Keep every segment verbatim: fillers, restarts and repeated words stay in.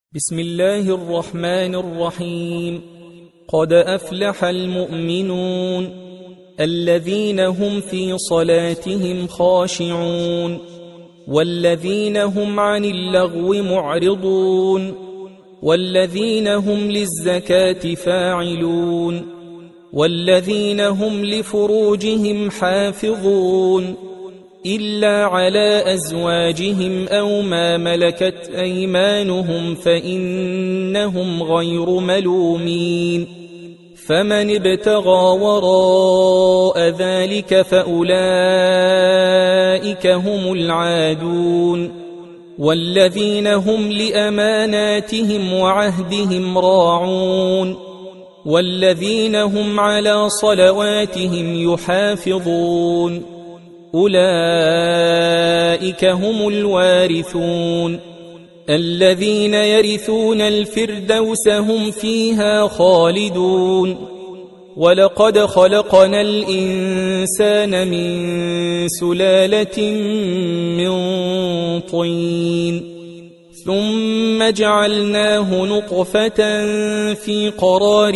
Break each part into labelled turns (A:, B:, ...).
A: بسم الله الرحمن الرحيم. قد أفلح المؤمنون الذين هم في صلاتهم خاشعون والذين هم عن اللغو معرضون والذين هم للزكاة فاعلون والذين هم لفروجهم حافظون إلا على أزواجهم أو ما ملكت أيمانهم فإنهم غير ملومين. فمن ابتغى وراء ذلك فأولئك هم العادون. والذين هم لأماناتهم وعهدهم راعون والذين هم على صلواتهم يحافظون أولئك هم الوارثون الذين يرثون الفردوس هم فيها خالدون. ولقد خلقنا الإنسان من سلالة من طين ثم جعلناه نطفة في قرار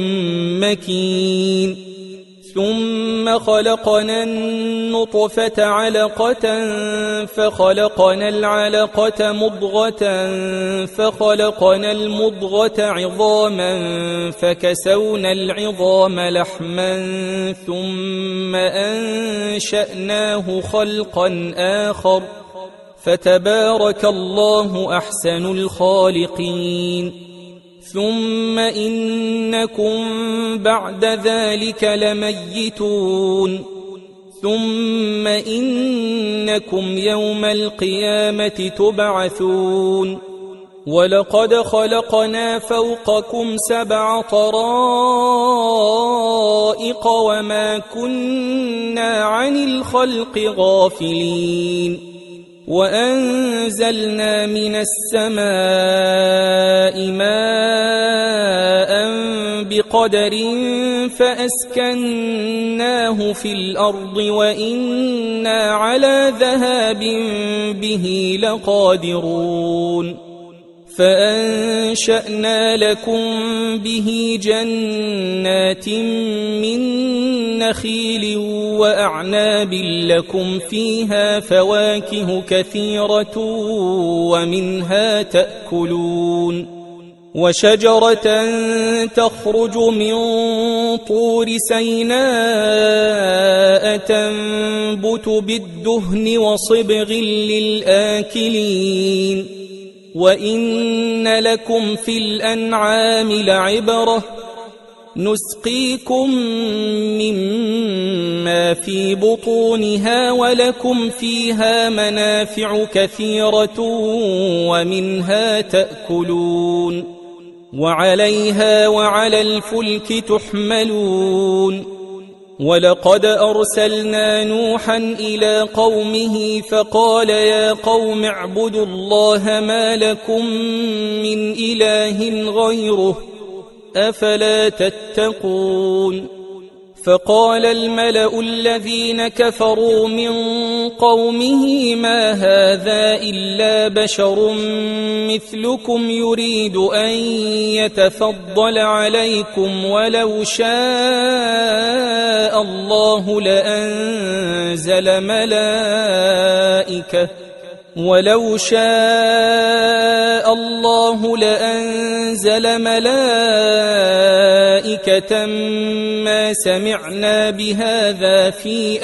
A: مكين ثم خلقنا النطفة علقة فخلقنا العلقة مضغة فخلقنا المضغة عظاما فكسونا العظام لحما ثم أنشأناه خلقا آخر فتبارك الله أحسن الخالقين. ثم إنكم بعد ذلك لميتون ثم إنكم يوم القيامة تبعثون. ولقد خلقنا فوقكم سبع طرائق وما كنا عن الخلق غافلين. وأنزلنا من السماء ماء بقدر فأسكناه في الأرض وإنا على ذهاب به لقادرون. فأنشأنا لكم به جنات من نخيل وأعناب لكم فيها فواكه كثيرة ومنها تأكلون. وشجرة تخرج من طور سيناء تنبت بالدهن وصبغ للآكلين. وإن لكم في الأنعام لعبرة نسقيكم مما في بطونها ولكم فيها منافع كثيرة ومنها تأكلون وعليها وعلى الفلك تحملون. ولقد أرسلنا نوحا إلى قومه فقال يا قوم اعبدوا الله ما لكم من إله غيره أفلا تتقون. فقال الملأ الذين كفروا من قومه ما هذا إلا بشر مثلكم يريد أن يتفضل عليكم ولو شاء الله لأنزل ملائكة ولو شاء الله لأنزل ملائكة ما سمعنا بهذا في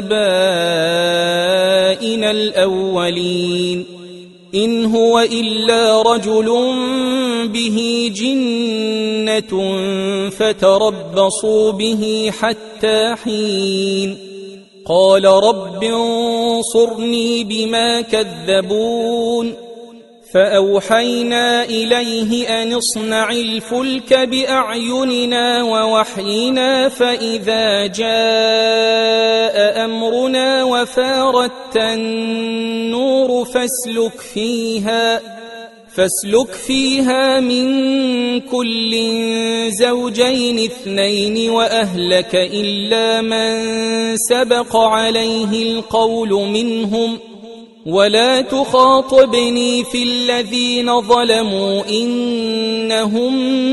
A: آبائنا الأولين إن هو إلا رجل به جنة فتربصوا به حتى حين. قال رب انصرني بما كذبون. فأوحينا إليه أن اصنع الفلك بأعيننا ووحينا فإذا جاء أمرنا وفارت النور فاسلك فيها فاسلك فيها من كل زوجين اثنين وأهلك إلا من سبق عليه القول منهم ولا تخاطبني في الذين ظلموا إنهم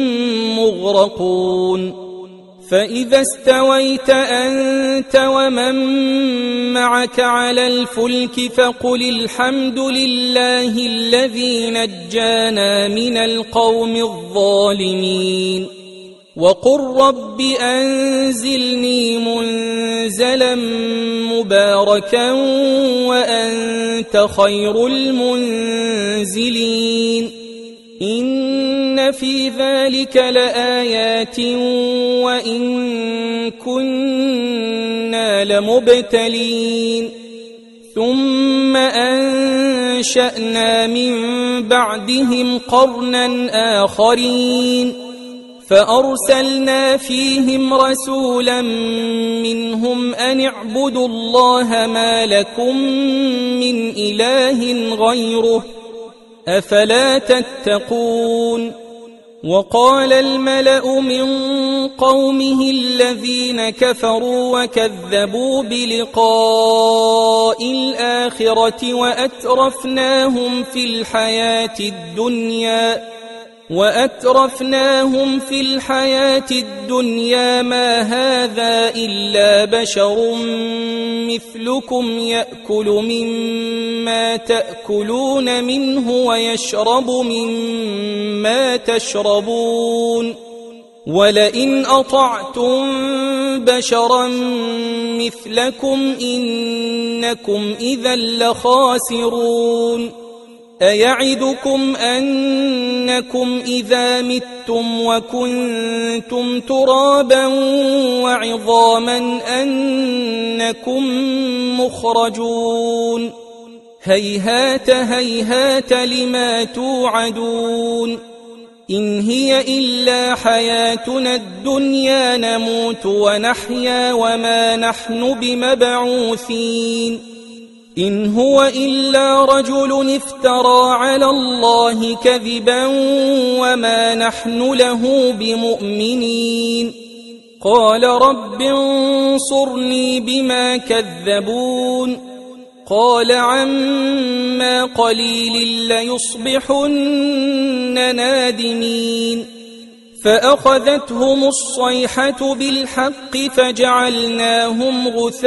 A: مغرقون فإذا استويت أنت ومن معك على الفلك فقل الحمد لله الذي نجانا من القوم الظالمين وقل رب أنزلني منزلا مباركا وأنت خير المنزلين إن في ذلك لآيات وإن كنا لمبتلين ثم أنشأنا من بعدهم قرنا آخرين فأرسلنا فيهم رسولا منهم أن اعبدوا الله ما لكم من إله غيره أفلا تتقون وقال الملأ من قومه الذين كفروا وكذبوا بلقاء الآخرة وأترفناهم في الحياة الدنيا وأترفناهم في الحياة الدنيا ما هذا إلا بشر مثلكم يأكل مما تأكلون منه ويشرب مما تشربون ولئن أطعتم بشرا مثلكم إنكم إذا لخاسرون أيعدكم أنكم إذا متم وكنتم ترابا وعظاما أنكم مخرجون هيهات هيهات لما توعدون إن هي إلا حياتنا الدنيا نموت ونحيا وما نحن بمبعوثين إن هو إلا رجل افترى على الله كذبا وما نحن له بمؤمنين قال رب انصرني بما كذبون قال عما قليل ليصبحن نادمين فأخذتهم الصيحة بالحق فجعلناهم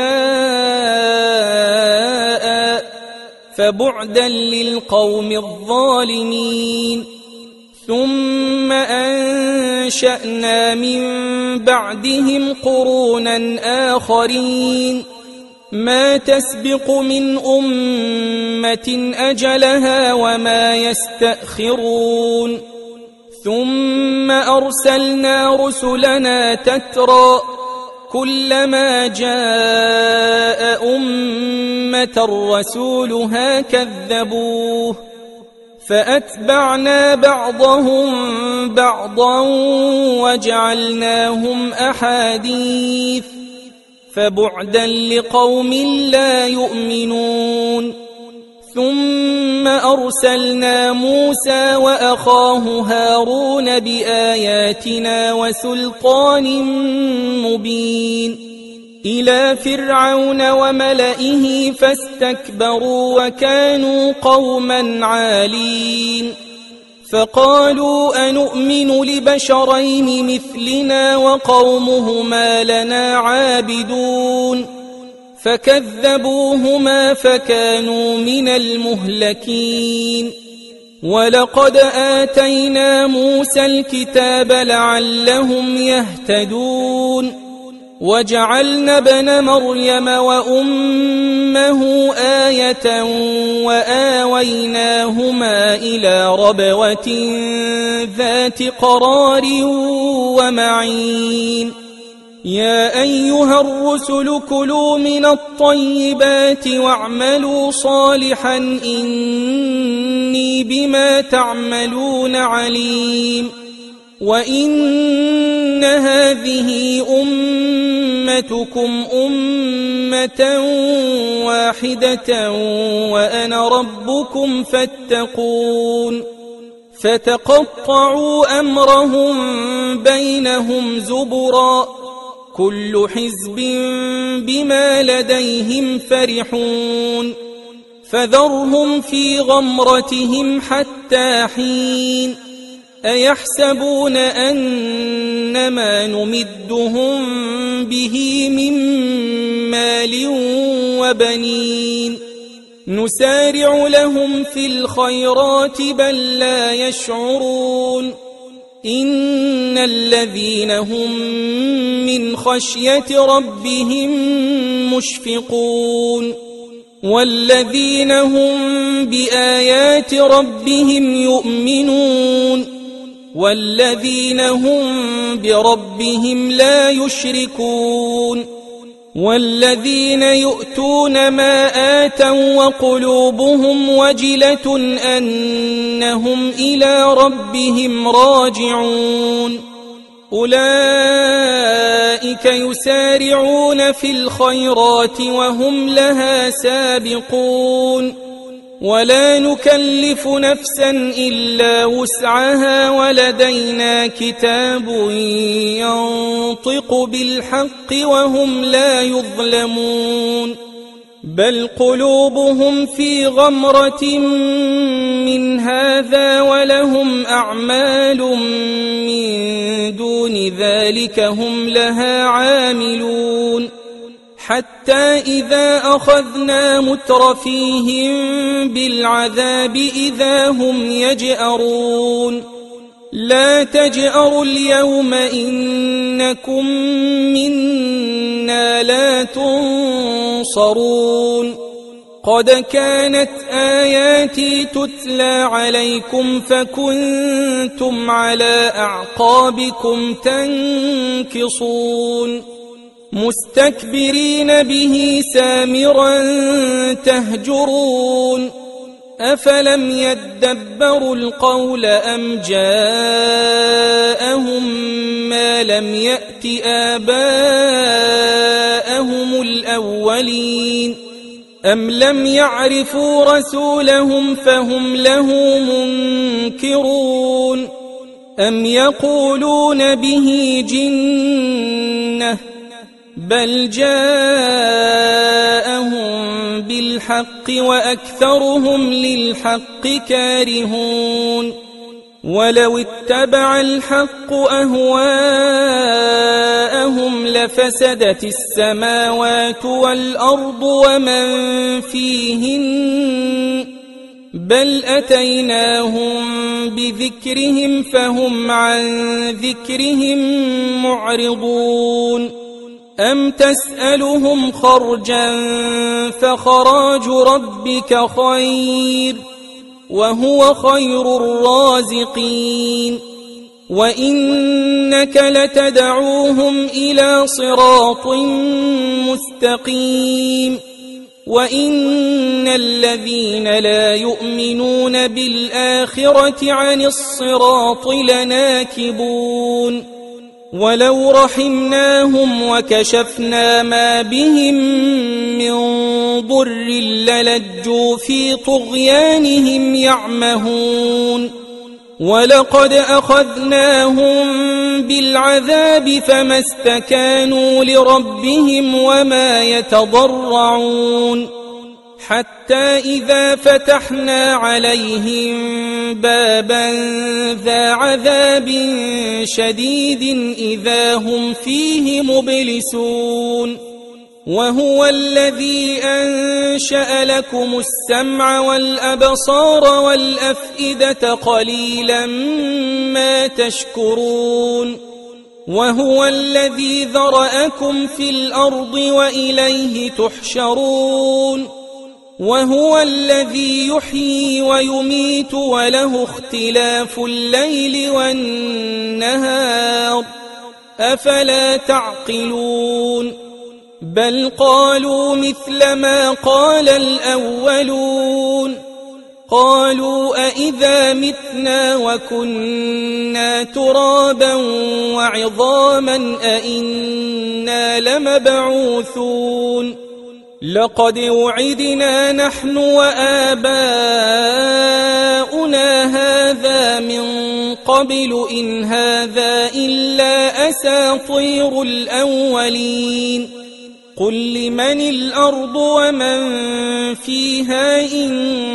A: غثاء فبعدا للقوم الظالمين ثم أنشأنا من بعدهم قرونا آخرين ما تسبق من أمة أجلها وما يستأخرون ثم أرسلنا رسلنا تترى كلما جاء أمة رسولها كذبوه فأتبعنا بعضهم بعضا وجعلناهم أحاديث فبعدا لقوم لا يؤمنون ثم أرسلنا موسى وأخاه هارون بآياتنا وسلطان مبين إلى فرعون وملئه فاستكبروا وكانوا قوما عالين فقالوا أنؤمن لبشرين مثلنا وقومهما لنا عابدون فكذبوهما فكانوا من المهلكين ولقد آتينا موسى الكتاب لعلهم يهتدون وجعلنا ابن مريم وأمه آية وآويناهما إلى ربوة ذات قرار ومعين يا أيها الرسل كلوا من الطيبات واعملوا صالحا إني بما تعملون عليم وإن هذه أمتكم أمة واحدة وأنا ربكم فاتقون فتقطعوا أمرهم بينهم زبرا كل حزب بما لديهم فرحون فذرهم في غمرتهم حتى حين أيحسبون أن ما نمدهم به من مال وبنين نسارع لهم في الخيرات بل لا يشعرون إن الذين هم من خشية ربهم مشفقون والذين هم بآيات ربهم يؤمنون والذين هم بربهم لا يشركون والذين يؤتون ما آتوا وقلوبهم وجلة أنهم إلى ربهم راجعون أولئك يسارعون في الخيرات وهم لها سابقون ولا نكلف نفسا إلا وسعها ولدينا كتاب ينطق بالحق وهم لا يظلمون بل قلوبهم في غمرة من هذا ولهم أعمال من دون ذلك هم لها عاملون حتى إذا أخذنا مترفيهم بالعذاب إذا هم يجأرون لا تجأروا اليوم إنكم منا لا تنصرون قد كانت آياتي تتلى عليكم فكنتم على أعقابكم تنكصون مستكبرين به سامرا تهجرون أفلم يدبروا القول أم جاءهم ما لم يأت آباءهم الأولين أم لم يعرفوا رسولهم فهم له منكرون أم يقولون به جنة بل جاءهم بالحق وأكثرهم للحق كارهون ولو اتبع الحق أهواءهم لفسدت السماوات والأرض ومن فيهن بل أتيناهم بذكرهم فهم عن ذكرهم معرضون أم تسألهم خرجا فخراج ربك خير وهو خير الرازقين وإنك لتدعوهم إلى صراط مستقيم وإن الذين لا يؤمنون بالآخرة عن الصراط لناكبون ولو رحمناهم وكشفنا ما بهم من ضر للجوا في طغيانهم يعمهون ولقد أخذناهم بالعذاب فما استكانوا لربهم وما يتضرعون حتى إذا فتحنا عليهم بابا ذا عذاب شديد إذا هم فيه مبلسون وهو الذي أنشأ لكم السمع والأبصار والأفئدة قليلا ما تشكرون وهو الذي ذرأكم في الأرض وإليه تحشرون وهو الذي يحيي ويميت وله اختلاف الليل والنهار أفلا تعقلون بل قالوا مثل ما قال الأولون قالوا أإذا متنا وكنا ترابا وعظاما أإنا لمبعوثون لقد وعدنا نحن وآباؤنا هذا من قبل إن هذا إلا أساطير الأولين قل لمن الأرض ومن فيها إن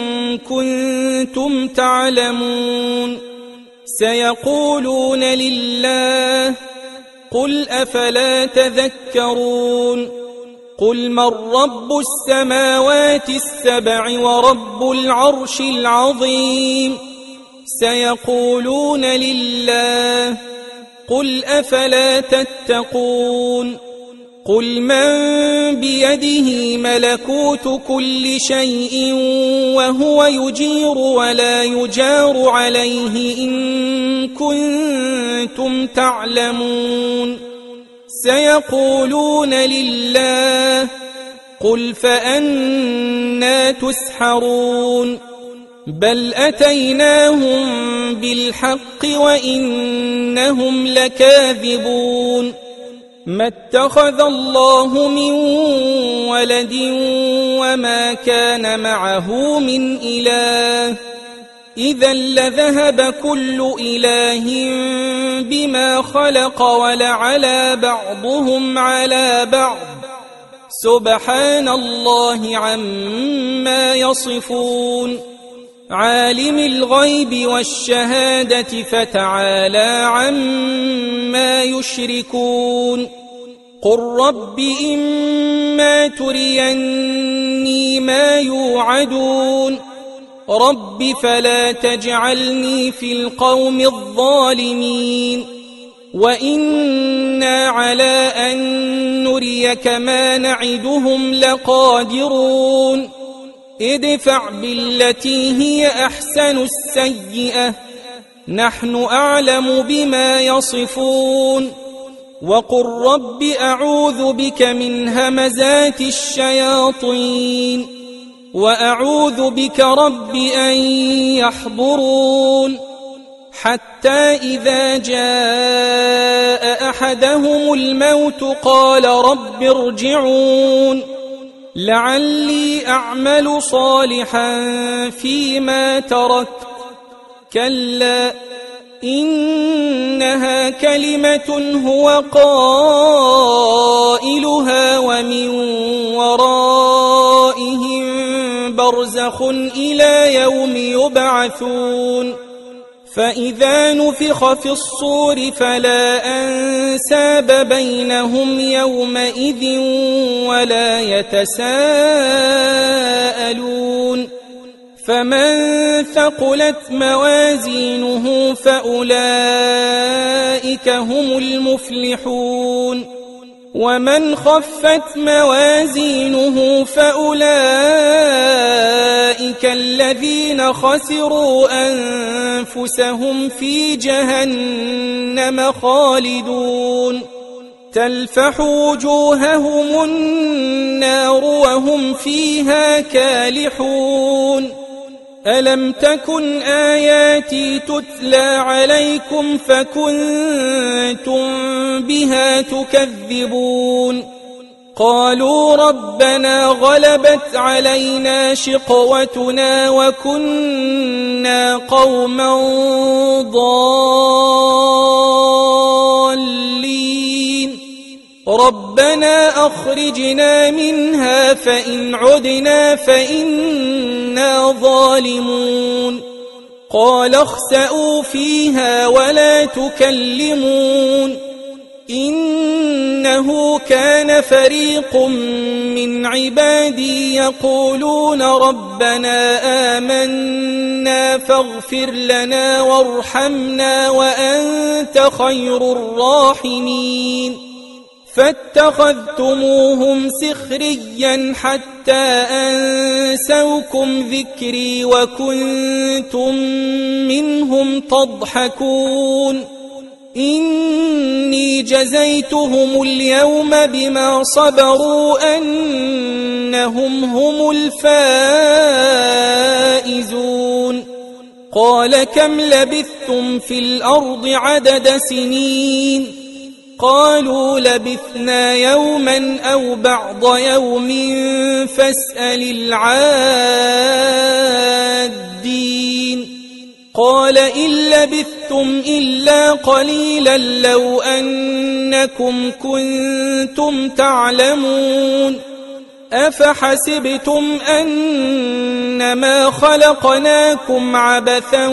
A: كنتم تعلمون سيقولون لله قل أفلا تذكرون قل من رب السماوات السبع ورب العرش العظيم سيقولون لله قل أفلا تتقون قل من بيده ملكوت كل شيء وهو يجير ولا يجار عليه إن كنتم تعلمون سيقولون لله قل فأنى تسحرون بل أتيناهم بالحق وإنهم لكاذبون ما اتخذ الله من ولد وما كان معه من إله إذا لذهب كل إله بما خلق ولعلى بعضهم على بعض سبحان الله عما يصفون عالم الغيب والشهادة فتعالى عما يشركون قل رب إما تريني ما يوعدون رب فلا تجعلني في القوم الظالمين وإنا على أن نريك ما نعدهم لقادرون ادفع بالتي هي أحسن السيئة نحن أعلم بما يصفون وقل رب أعوذ بك من همزات الشياطين وأعوذ بك رب أن يحضرون حتى إذا جاء أحدهم الموت قال رب ارجعون لعلي أعمل صالحا فيما تركت كلا إنها كلمة هو قائلها ومن ورائهم برزخ إلى يوم يبعثون فإذا نفخ في الصور فلا أنساب بينهم يومئذ ولا يتساءلون فمن ثقلت موازينه فأولئك هم المفلحون ومن خفت موازينه فأولئك الذين خسروا أنفسهم في جهنم خالدون تلفح وجوههم النار وهم فيها كالحون ألم تكن آياتي تتلى عليكم فكنتم بها تكذبون قالوا ربنا غلبت علينا شقوتنا وكنا قوما ضالين ربنا أخرجنا منها فإن عدنا فإنا ظالمون قال اخسئوا فيها ولا تكلمون إنه كان فريق من عبادي يقولون ربنا آمنا فاغفر لنا وارحمنا وأنت خير الراحمين فاتخذتموهم سخريا حتى أنسوكم ذكري وكنتم منهم تضحكون إني جزيتهم اليوم بما صبروا أنهم هم الفائزون قال كم لبثتم في الأرض عدد سنين قالوا لبثنا يوما أو بعض يوم فاسأل العادين قال إن لبثتم إلا قليلا لو أنكم كنتم تعلمون أفحسبتم أنما خلقناكم عبثا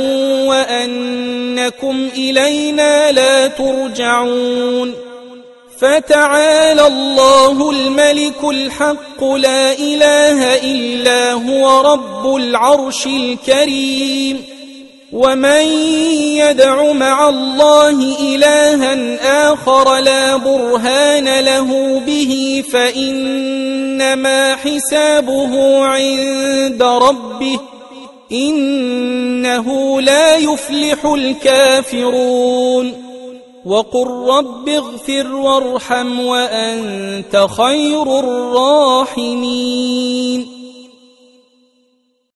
A: وأنكم إلينا لا ترجعون فتعالى الله الملك الحق لا إله إلا هو رب العرش الكريم ومن يدع مع الله إلها آخر لا برهان له به فإنما حسابه عند ربه إنه لا يفلح الكافرون وقل رب اغفر وارحم وأنت خير الراحمين